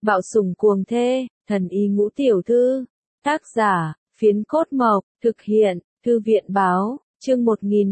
Bạo sủng cuồng thê, thần y ngũ tiểu thư. Tác giả, Phiến Cốt Mộc, thực hiện, Thư viện báo, chương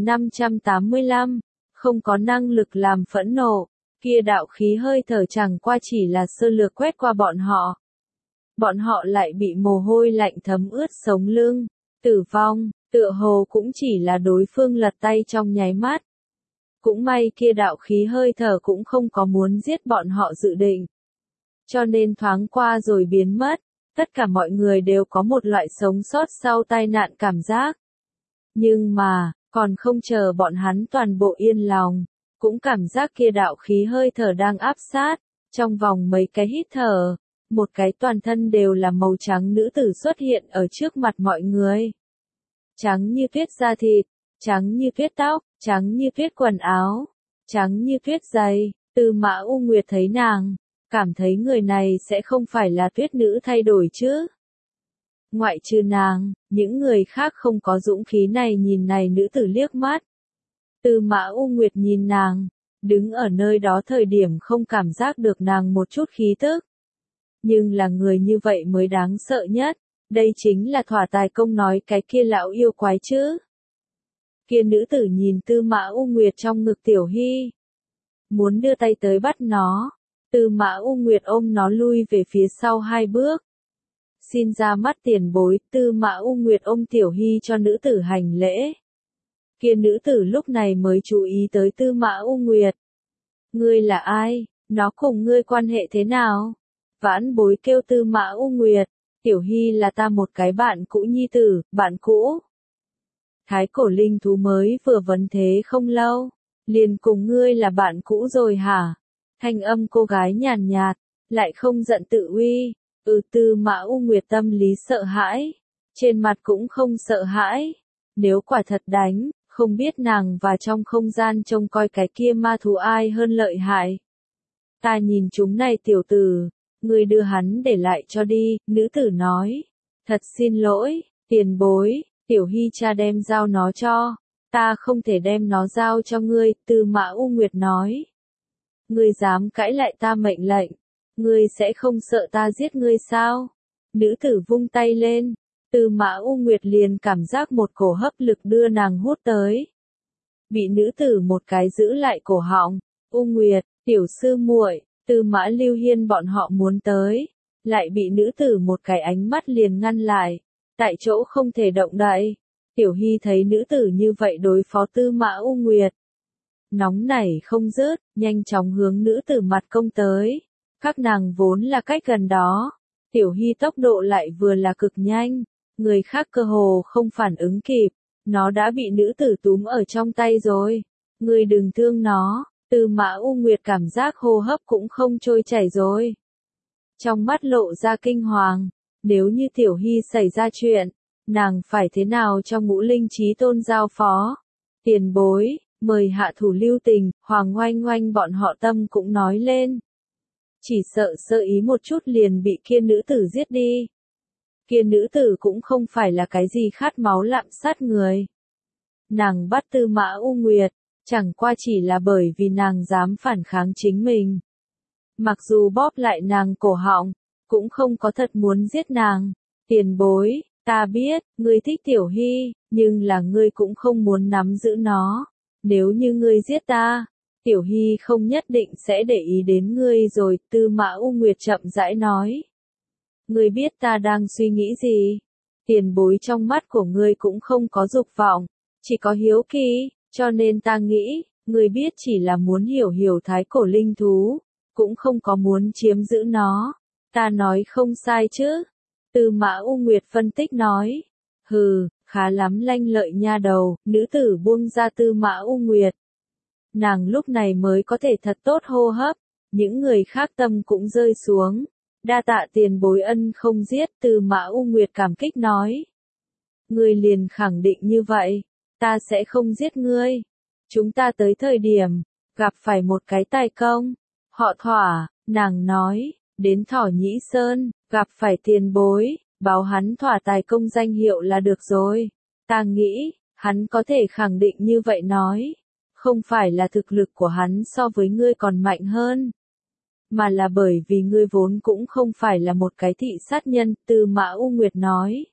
1585. Không có năng lực làm phẫn nộ, kia đạo khí hơi thở chẳng qua chỉ là sơ lược quét qua bọn họ. Bọn họ lại bị mồ hôi lạnh thấm ướt sống lưng, tử vong, tựa hồ cũng chỉ là đối phương lật tay trong nháy mắt. Cũng may kia đạo khí hơi thở cũng không có muốn giết bọn họ dự định. Cho nên thoáng qua rồi biến mất, tất cả mọi người đều có một loại sống sót sau tai nạn cảm giác. Nhưng mà, còn không chờ bọn hắn toàn bộ yên lòng, cũng cảm giác kia đạo khí hơi thở đang áp sát, trong vòng mấy cái hít thở, một cái toàn thân đều là màu trắng nữ tử xuất hiện ở trước mặt mọi người. Trắng như tuyết da thịt, trắng như tuyết tóc, trắng như tuyết quần áo, trắng như tuyết giày. Tư Mã U Nguyệt thấy nàng, cảm thấy người này sẽ không phải là tuyết nữ thay đổi chứ. Ngoại trừ nàng, những người khác không có dũng khí này nhìn này nữ tử liếc mắt. Tư Mã U Nguyệt nhìn nàng, đứng ở nơi đó thời điểm không cảm giác được nàng một chút khí tức. Nhưng là người như vậy mới đáng sợ nhất, đây chính là Thỏa Tài Công nói cái kia lão yêu quái chứ. Kia nữ tử nhìn Tư Mã U Nguyệt trong ngực Tiểu Hy, muốn đưa tay tới bắt nó. Tư Mã U Nguyệt ôm nó lui về phía sau 2 bước. Xin ra mắt tiền bối, Tư Mã U Nguyệt ôm Tiểu Hy cho nữ tử hành lễ. Kia nữ tử lúc này mới chú ý tới Tư Mã U Nguyệt. Ngươi là ai? Nó cùng ngươi quan hệ thế nào? Vãn bối kêu Tư Mã U Nguyệt, Tiểu Hy là ta một cái bạn cũ nhi tử, bạn cũ. Thái cổ linh thú mới vừa vấn thế không lâu, liền cùng ngươi là bạn cũ rồi hả? Thanh âm cô gái nhàn nhạt, lại không giận tự uy. Tư Mã U Nguyệt tâm lý sợ hãi, trên mặt cũng không sợ hãi. Nếu quả thật đánh, không biết nàng và trong không gian trông coi cái kia ma thú ai hơn lợi hại. Ta nhìn chúng này tiểu tử, ngươi đưa hắn để lại cho đi, nữ tử nói. Thật xin lỗi, tiền bối, Tiểu Hy cha đem giao nó cho, ta không thể đem nó giao cho ngươi, Tư Mã U Nguyệt nói. Ngươi dám cãi lại ta mệnh lệnh, ngươi sẽ không sợ ta giết ngươi sao? Nữ tử vung tay lên, Tư Mã U Nguyệt liền cảm giác một cổ hấp lực đưa nàng hút tới. Bị nữ tử một cái giữ lại cổ họng, U Nguyệt, tiểu sư muội, Tư Mã Lưu Hiên bọn họ muốn tới, lại bị nữ tử một cái ánh mắt liền ngăn lại, tại chỗ không thể động đậy. Tiểu Hy thấy nữ tử như vậy đối phó Tư Mã U Nguyệt, nóng nảy không dứt, nhanh chóng hướng nữ tử mặt công tới. Các nàng vốn là cách gần đó, Tiểu Hy tốc độ lại vừa là cực nhanh, người khác cơ hồ không phản ứng kịp, nó đã bị nữ tử túm ở trong tay rồi. Ngươi đừng thương nó, Tư Mã U Nguyệt cảm giác hô hấp cũng không trôi chảy rồi. Trong mắt lộ ra kinh hoàng, nếu như Tiểu Hy xảy ra chuyện, nàng phải thế nào cho Ngũ Linh Chí Tôn giao phó? Tiền bối, mời hạ thủ lưu tình, Hoàng Oanh Oanh bọn họ tâm cũng nói lên. Chỉ sợ sơ ý một chút liền bị kia nữ tử giết đi. Kia nữ tử cũng không phải là cái gì khát máu lạm sát người. Nàng bắt Tư Mã U Nguyệt, chẳng qua chỉ là bởi vì nàng dám phản kháng chính mình. Mặc dù bóp lại nàng cổ họng, cũng không có thật muốn giết nàng. Tiền bối, ta biết, ngươi thích Tiểu Hy, nhưng là ngươi cũng không muốn nắm giữ nó. Nếu như ngươi giết ta, Tiểu Hy không nhất định sẽ để ý đến ngươi rồi, Tư Mã U Nguyệt chậm rãi nói. Ngươi biết ta đang suy nghĩ gì? Tiền bối trong mắt của ngươi cũng không có dục vọng, chỉ có hiếu kỳ, cho nên ta nghĩ, ngươi biết chỉ là muốn hiểu hiểu thái cổ linh thú, cũng không có muốn chiếm giữ nó. Ta nói không sai chứ? Tư Mã U Nguyệt phân tích nói. Hừ, khá lắm lanh lợi nha đầu, nữ tử buông ra Tư Mã U Nguyệt. Nàng lúc này mới có thể thật tốt hô hấp, những người khác tâm cũng rơi xuống. Đa tạ tiền bối ân không giết, Tư Mã U Nguyệt cảm kích nói. Ngươi liền khẳng định như vậy, ta sẽ không giết ngươi. Chúng ta tới thời điểm, gặp phải một cái tài công, họ Thỏa, nàng nói, đến Thỏ Nhĩ Sơn, gặp phải tiền bối, báo hắn Thỏa Tài Công danh hiệu là được rồi. Ta nghĩ, hắn có thể khẳng định như vậy nói. Không phải là thực lực của hắn so với ngươi còn mạnh hơn. mà là bởi vì ngươi vốn cũng không phải là một cái thị sát nhân, Tư Mã U Nguyệt nói.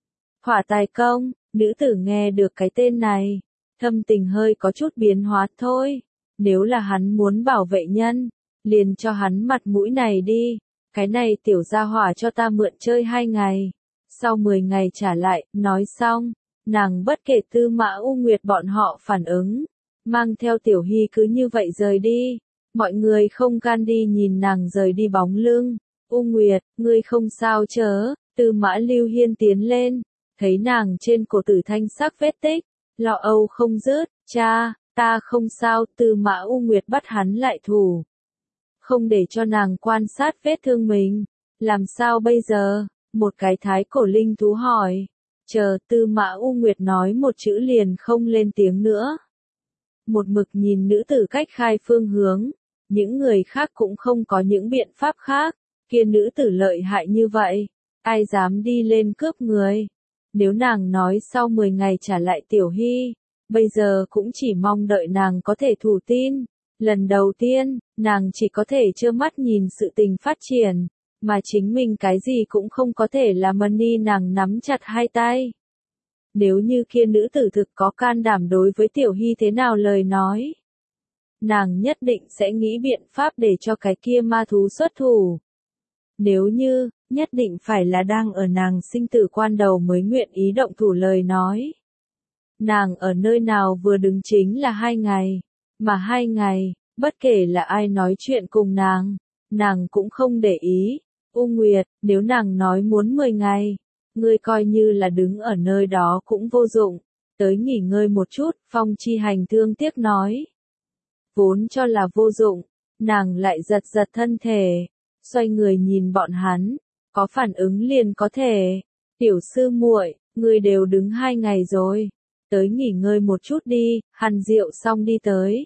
Hỏa tài công, nữ tử nghe được cái tên này, thâm tình hơi có chút biến hóa thôi, nếu là hắn muốn bảo vệ nhân, liền cho hắn mặt mũi này đi, cái này tiểu gia hỏa cho ta mượn chơi 2 ngày, sau 10 ngày trả lại, nói xong, nàng bất kể Tư Mã U Nguyệt bọn họ phản ứng, mang theo Tiểu Hy cứ như vậy rời đi, mọi người không gan đi nhìn nàng rời đi bóng lưng, U Nguyệt, ngươi không sao chớ, Tư Mã Lưu Hiên tiến lên, thấy nàng trên cổ tử thanh sắc vết tích, lo âu không dứt, cha, ta không sao, Tư Mã U Nguyệt bắt hắn lại thủ. Không để cho nàng quan sát vết thương mình, làm sao bây giờ, một cái thái cổ linh thú hỏi, chờ Tư Mã U Nguyệt nói một chữ liền không lên tiếng nữa. Một mực nhìn nữ tử cách khai phương hướng, những người khác cũng không có những biện pháp khác, kia nữ tử lợi hại như vậy, ai dám đi lên cướp người. Nếu nàng nói sau 10 ngày trả lại Tiểu Hy, bây giờ cũng chỉ mong đợi nàng có thể thủ tin. Lần đầu tiên, nàng chỉ có thể trơ mắt nhìn sự tình phát triển, mà chính mình cái gì cũng không có thể làm, Mani nàng nắm chặt hai tay. Nếu như kia nữ tử thực có can đảm đối với Tiểu Hy thế nào lời nói, nàng nhất định sẽ nghĩ biện pháp để cho cái kia ma thú xuất thủ. Nếu như, nhất định phải là đang ở nàng sinh tử quan đầu mới nguyện ý động thủ lời nói. Nàng ở nơi nào vừa đứng chính là 2 ngày, mà 2 ngày, bất kể là ai nói chuyện cùng nàng cũng không để ý. U Nguyệt, nếu nàng nói muốn 10 ngày, ngươi coi như là đứng ở nơi đó cũng vô dụng, tới nghỉ ngơi một chút, Phong Chi Hành thương tiếc nói. Vốn cho là vô dụng, nàng lại giật giật thân thể, xoay người nhìn bọn hắn, có phản ứng liền có thể. Tiểu sư muội, ngươi đều đứng 2 ngày rồi, tới nghỉ ngơi một chút đi, Hàn Diệu xong đi tới.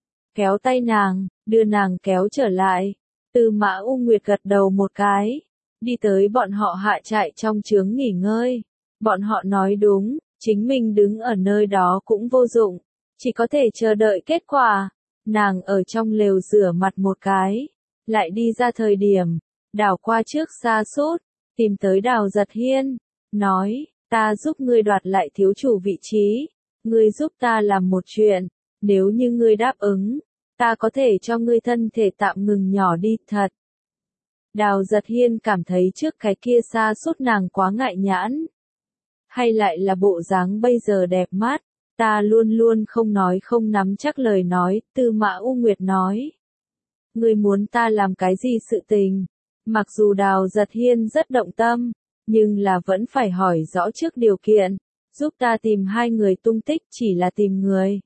Kéo tay nàng, đưa nàng kéo trở lại, Tư Mã U Nguyệt gật đầu một cái, đi tới bọn họ hạ trại trong trướng nghỉ ngơi. Bọn họ nói đúng, chính mình đứng ở nơi đó cũng vô dụng, chỉ có thể chờ đợi kết quả. Nàng ở trong lều rửa mặt một cái, lại đi ra thời điểm, đảo qua trước xa sút, tìm tới Đào Giật Hiên, nói, ta giúp ngươi đoạt lại thiếu chủ vị trí, ngươi giúp ta làm một chuyện, nếu như ngươi đáp ứng, ta có thể cho ngươi thân thể tạm ngừng nhỏ đi, thật. Đào Giật Hiên cảm thấy trước cái kia xa sút nàng quá ngại nhãn. Hay lại là bộ dáng bây giờ đẹp mắt, ta luôn luôn không nói không nắm chắc lời nói, Tư Mã U Nguyệt nói. Ngươi muốn ta làm cái gì sự tình? Mặc dù Đào Giật Hiên rất động tâm, nhưng là vẫn phải hỏi rõ trước điều kiện, giúp ta tìm 2 người tung tích, chỉ là tìm người.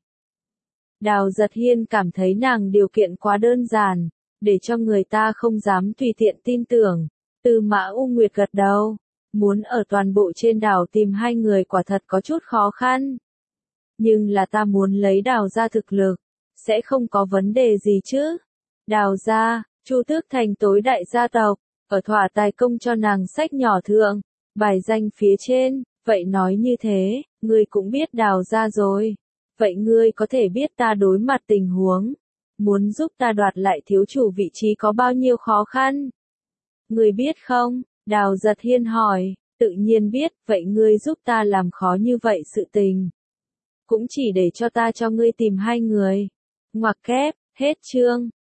Đào Giật Hiên cảm thấy nàng điều kiện quá đơn giản, để cho người ta không dám tùy tiện tin tưởng. Tư Mã U Nguyệt gật đầu, muốn ở toàn bộ trên đảo tìm 2 người quả thật có chút khó khăn. Nhưng là ta muốn lấy Đào gia thực lực, sẽ không có vấn đề gì chứ. Đào gia, Chu Tước Thành tối đại gia tộc, ở Thỏa Tài Công cho nàng sách nhỏ thượng, bài danh phía trên, vậy nói như thế, ngươi cũng biết Đào gia rồi. Vậy ngươi có thể biết ta đối mặt tình huống, muốn giúp ta đoạt lại thiếu chủ vị trí có bao nhiêu khó khăn? Ngươi biết không? Đào Giật Hiên hỏi, tự nhiên biết, vậy ngươi giúp ta làm khó như vậy sự tình. Cũng chỉ để cho ta cho ngươi tìm 2 người. Ngoặc kép, hết chương.